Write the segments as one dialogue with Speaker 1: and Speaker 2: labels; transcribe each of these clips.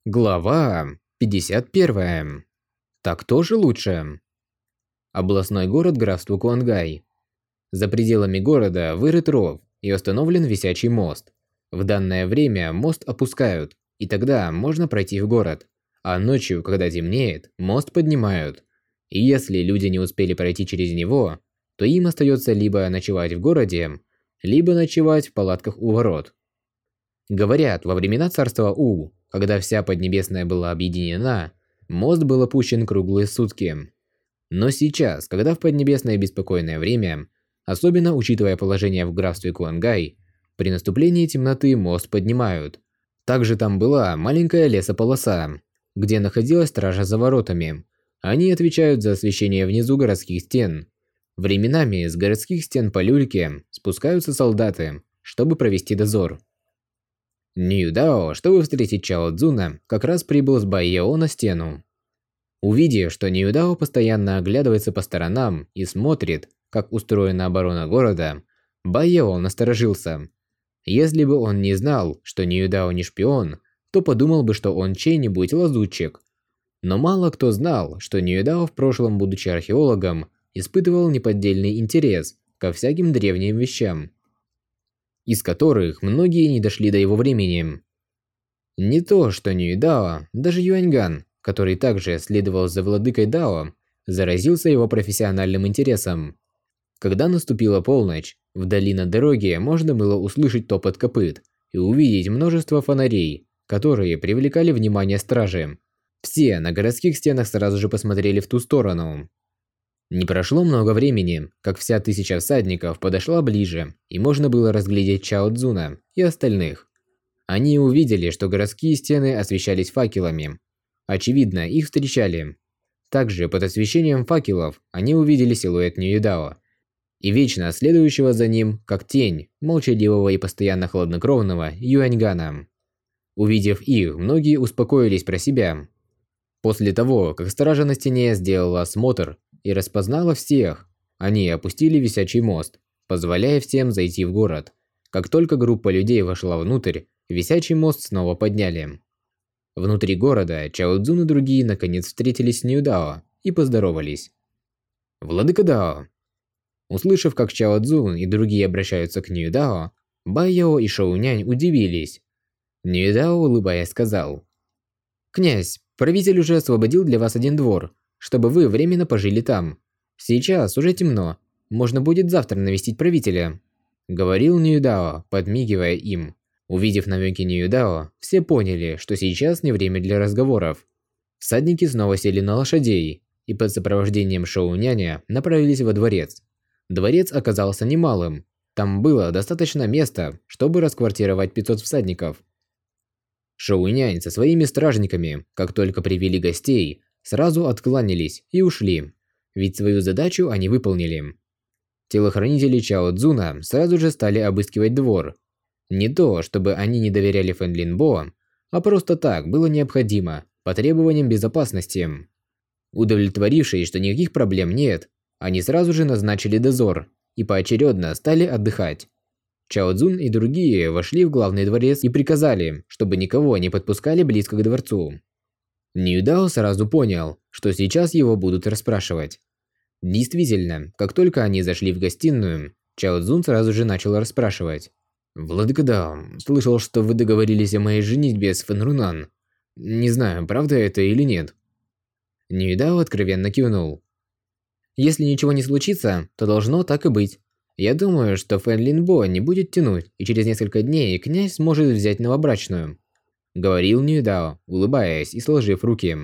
Speaker 1: Глава 51. Так тоже лучше. Областной город графства Куангай. За пределами города вырыт ров и установлен висячий мост. В данное время мост опускают, и тогда можно пройти в город. А ночью, когда темнеет, мост поднимают. И если люди не успели пройти через него, то им остается либо ночевать в городе, либо ночевать в палатках у ворот. Говорят, во времена царства У, когда вся Поднебесная была объединена, мост был опущен круглые сутки. Но сейчас, когда в Поднебесное беспокойное время, особенно учитывая положение в графстве Куангай, при наступлении темноты мост поднимают. Также там была маленькая лесополоса, где находилась стража за воротами. Они отвечают за освещение внизу городских стен. Временами с городских стен по люльке спускаются солдаты, чтобы провести дозор. Ньюдао, чтобы встретить Чао Цзуна, как раз прибыл с Байяо на стену. Увидев, что Ньюдао постоянно оглядывается по сторонам и смотрит, как устроена оборона города, Байяо насторожился. Если бы он не знал, что Ньюдао не шпион, то подумал бы, что он чей-нибудь лазутчик. Но мало кто знал, что Ньюдао в прошлом, будучи археологом, испытывал неподдельный интерес ко всяким древним вещам, из которых многие не дошли до его времени. Не то, что Ньюдао, даже Юаньган, который также следовал за владыкой Дао, заразился его профессиональным интересом. Когда наступила полночь, вдали на дороге можно было услышать топот копыт и увидеть множество фонарей, которые привлекали внимание стражи. Все на городских стенах сразу же посмотрели в ту сторону. Не прошло много времени, как вся 1000 всадников подошла ближе, и можно было разглядеть Чао Цзуна и остальных. Они увидели, что городские стены освещались факелами. Очевидно, их встречали. Также под освещением факелов они увидели силуэт Ньюдао и вечно следующего за ним, как тень, молчаливого и постоянно хладнокровного Юаньгана. Увидев их, многие успокоились про себя. После того, как стража на стене сделала осмотр и распознала всех, они опустили висячий мост, позволяя всем зайти в город. Как только группа людей вошла внутрь, висячий мост снова подняли. Внутри города Чао Цзун и другие наконец встретились с Ньюдао и поздоровались. «Владыка Дао!» Услышав, как Чао Цзун и другие обращаются к Ньюдао, Байяо и Шоунянь удивились. Ньюдао, улыбаясь, сказал: «Князь, правитель уже освободил для вас один двор, чтобы вы временно пожили там. Сейчас уже темно, можно будет завтра навестить правителя», — говорил Ньюдао, подмигивая им. Увидев намеки Ньюдао, все поняли, что сейчас не время для разговоров. Всадники снова сели на лошадей и под сопровождением Шоуняня направились во дворец. Дворец оказался немалым, там было достаточно места, чтобы расквартировать 500 всадников. Шоунянь со своими стражниками, как только привели гостей, сразу откланялись и ушли, ведь свою задачу они выполнили. Телохранители Чао Цзуна сразу же стали обыскивать двор. Не то, чтобы они не доверяли Фэн Линбо, а просто так было необходимо, по требованиям безопасности. Удовлетворившись, что никаких проблем нет, они сразу же назначили дозор и поочередно стали отдыхать. Чао Цзун и другие вошли в главный дворец и приказали, чтобы никого не подпускали близко к дворцу. Ньюдао сразу понял, что сейчас его будут расспрашивать. Действительно, как только они зашли в гостиную, Чао Цзун сразу же начал расспрашивать. «Владыка Дао, слышал, что вы договорились о моей женитьбе с Фэн Рунан. Не знаю, правда это или нет». Ньюдао откровенно кивнул. «Если ничего не случится, то должно так и быть. Я думаю, что Фэн Линбо не будет тянуть, и через несколько дней князь сможет взять новобрачную», — говорил Ньюдао, улыбаясь и сложив руки.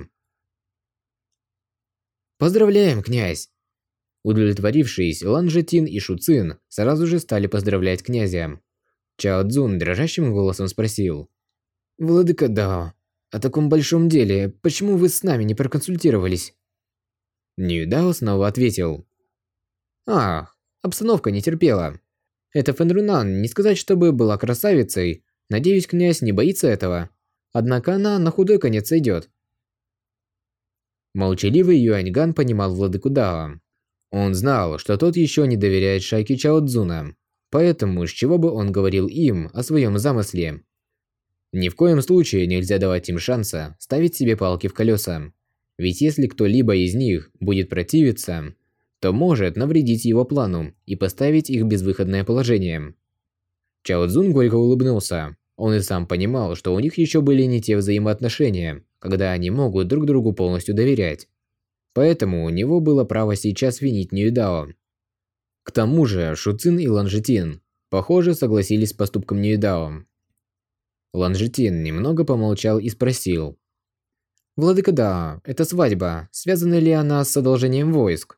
Speaker 1: «Поздравляем, князь!» Удовлетворившись, Лан Жетин и Шу Цин сразу же стали поздравлять князя. Чао Цзун дрожащим голосом спросил: «Владыка Дао, о таком большом деле, почему вы с нами не проконсультировались?» Ньюдао снова ответил: «Ах, обстановка не терпела. Эта Фэн Рунан, не сказать, чтобы была красавицей, надеюсь, князь не боится этого. Однако она на худой конец сойдет». Молчаливый Юаньган понимал владыку Дао. Он знал, что тот еще не доверяет шайке Чао Цзуна, поэтому с чего бы он говорил им о своем замысле. Ни в коем случае нельзя давать им шанса ставить себе палки в колеса. Ведь если кто-либо из них будет противиться, то может навредить его плану и поставить их в безвыходное положение. Чао Цзун горько улыбнулся. Он и сам понимал, что у них еще были не те взаимоотношения, когда они могут друг другу полностью доверять. Поэтому у него было право сейчас винить Ньюдао. К тому же Шу Цин и Лан Житин, похоже, согласились с поступком Ньюдао. Лан Житин немного помолчал и спросил. «Владыка Дао, эта свадьба, связана ли она с одолжением войск?»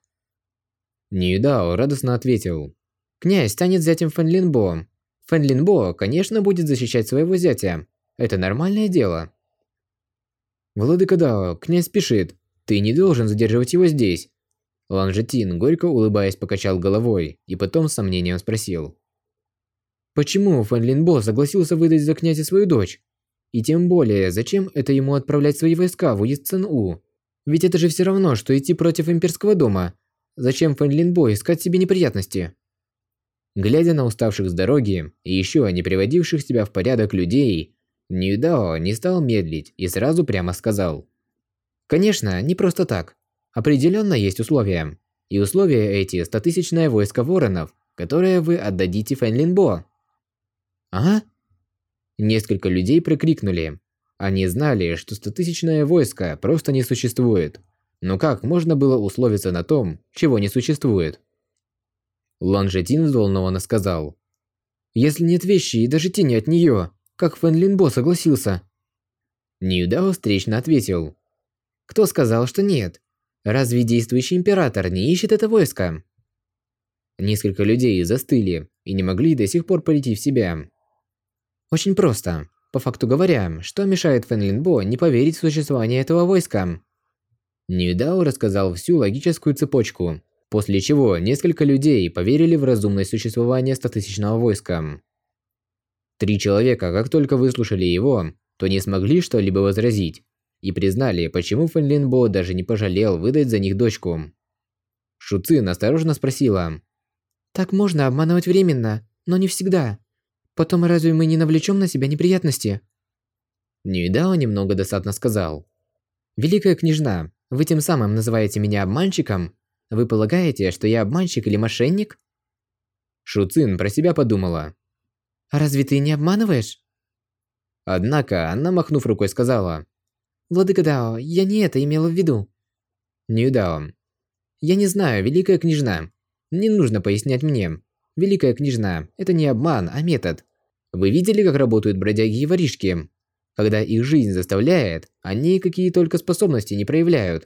Speaker 1: Ньюдао радостно ответил. «Князь станет зятем Фэнлинбо. Фэнлинбо, конечно, будет защищать своего зятя. Это нормальное дело». «Владыка Дао, князь спешит. Ты не должен задерживать его здесь». Лан Житин, горько улыбаясь, покачал головой и потом с сомнением спросил. «Почему Фэнлинбо согласился выдать за князя свою дочь? И тем более, зачем это ему отправлять свои войска в уезд Цэн-У? Ведь это же все равно, что идти против имперского дома. Зачем Фэнлинбо искать себе неприятности?» Глядя на уставших с дороги и еще не приводивших себя в порядок людей, Ньюдао не стал медлить и сразу прямо сказал. «Конечно, не просто так. Определенно есть условия. И условия эти – 100-тысячное войско воронов, которое вы отдадите Фэнлинбо». «А?» Несколько людей прикрикнули. Они знали, что 100-тысячное войско просто не существует. Но как можно было условиться на том, чего не существует? Лан Житин взволнованно сказал. «Если нет вещи и даже тени от нее, как Фэнлинбо согласился?» Ньюдао встречно ответил. «Кто сказал, что нет? Разве действующий император не ищет это войско?» Несколько людей застыли и не могли до сих пор прийти в себя. Очень просто. По факту говоря, что мешает Фэнлинбо не поверить в существование этого войска? Ньюдао рассказал всю логическую цепочку, после чего несколько людей поверили в разумное существование 100-тысячного войска. 3 человека, как только выслушали его, то не смогли что-либо возразить и признали, почему Фэнлинбо даже не пожалел выдать за них дочку. Шу Цин осторожно спросила. «Так можно обманывать временно, но не всегда. Потом разве мы не навлечем на себя неприятности?» Ньюдао немного досадно сказал. «Великая княжна, вы тем самым называете меня обманщиком? Вы полагаете, что я обманщик или мошенник?» Шу Цин про себя подумала. «А разве ты не обманываешь?» Однако она, махнув рукой, сказала. «Владыка Дао, я не это имела в виду». Ньюдао. «Я не знаю, великая княжна. Не нужно пояснять мне. Великая княжна, это не обман, а метод. Вы видели, как работают бродяги и воришки? Когда их жизнь заставляет, они какие только способности не проявляют.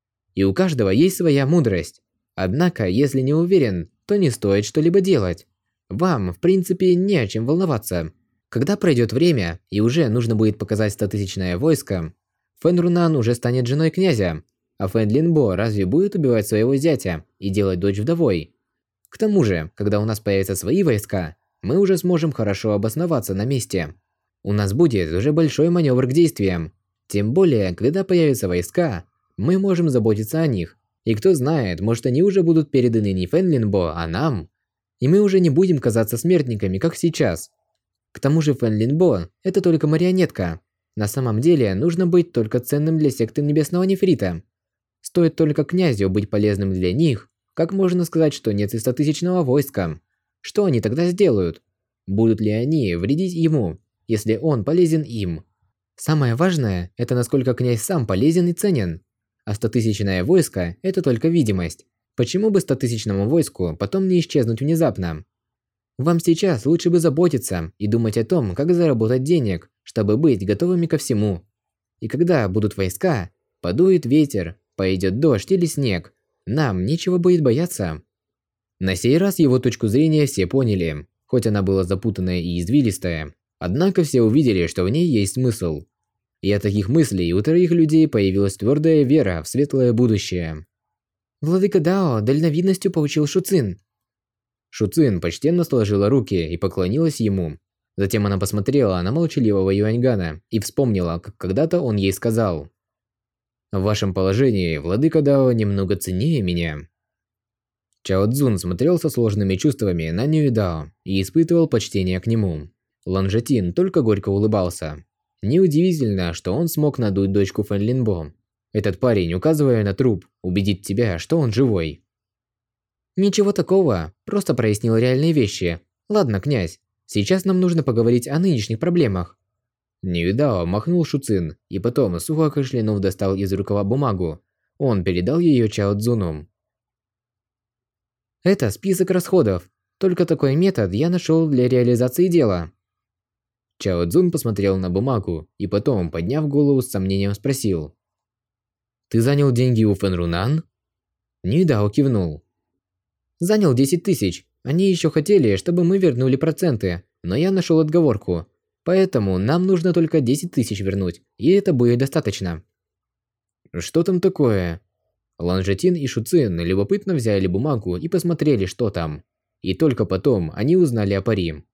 Speaker 1: И у каждого есть своя мудрость. Однако, если не уверен, то не стоит что-либо делать. Вам, в принципе, не о чем волноваться. Когда пройдет время, и уже нужно будет показать 100-тысячное войско, Фэн Рунан уже станет женой князя, а Фэн Линбо разве будет убивать своего зятя и делать дочь вдовой? К тому же, когда у нас появятся свои войска, мы уже сможем хорошо обосноваться на месте. У нас будет уже большой маневр к действиям. Тем более, когда появятся войска, мы можем заботиться о них. И кто знает, может они уже будут переданы не Фэн Линбо, а нам. И мы уже не будем казаться смертниками, как сейчас. К тому же Фэн Линбо – это только марионетка. На самом деле, нужно быть только ценным для секты Небесного Нефрита. Стоит только князю быть полезным для них, как можно сказать, что нет и 100-тысячного войска? Что они тогда сделают? Будут ли они вредить ему, если он полезен им? Самое важное – это насколько князь сам полезен и ценен. А 100-тысячное войско – это только видимость. Почему бы 100-тысячному войску потом не исчезнуть внезапно? Вам сейчас лучше бы заботиться и думать о том, как заработать денег, чтобы быть готовыми ко всему. И когда будут войска, подует ветер, пойдет дождь или снег, нам нечего будет бояться. На сей раз его точку зрения все поняли, хоть она была запутанная и извилистая, однако все увидели, что в ней есть смысл. И от таких мыслей у 3 людей появилась твердая вера в светлое будущее. Владыка Дао дальновидностью поучил Шу Цин. Шу Цин почтенно сложила руки и поклонилась ему. Затем она посмотрела на молчаливого Юаньгана и вспомнила, как когда-то он ей сказал: «В вашем положении владыка Дао немного ценнее меня». Чао Цзун смотрел со сложными чувствами на Ньюдао и испытывал почтение к нему. Лан Житин только горько улыбался. Неудивительно, что он смог надуть дочку Фэн Линбо. Этот парень, указывая на труп, убедит тебя, что он живой. Ничего такого, просто прояснил реальные вещи. Ладно, князь, сейчас нам нужно поговорить о нынешних проблемах. Ньюдао махнул Шуцин и потом, сухо кашлянув, достал из рукава бумагу. Он передал ее Чао Цзуну. Это список расходов. Только такой метод я нашел для реализации дела. Чао Цзун посмотрел на бумагу и потом, подняв голову, с сомнением спросил. «Ты занял деньги у Фэн Рунан?» Ньюдао кивнул. «Занял 10 тысяч. Они еще хотели, чтобы мы вернули проценты, но я нашел отговорку. Поэтому нам нужно только 10 тысяч вернуть, и это будет достаточно». «Что там такое?» Лан Жетин и Шуцин любопытно взяли бумагу и посмотрели, что там. И только потом они узнали о пари.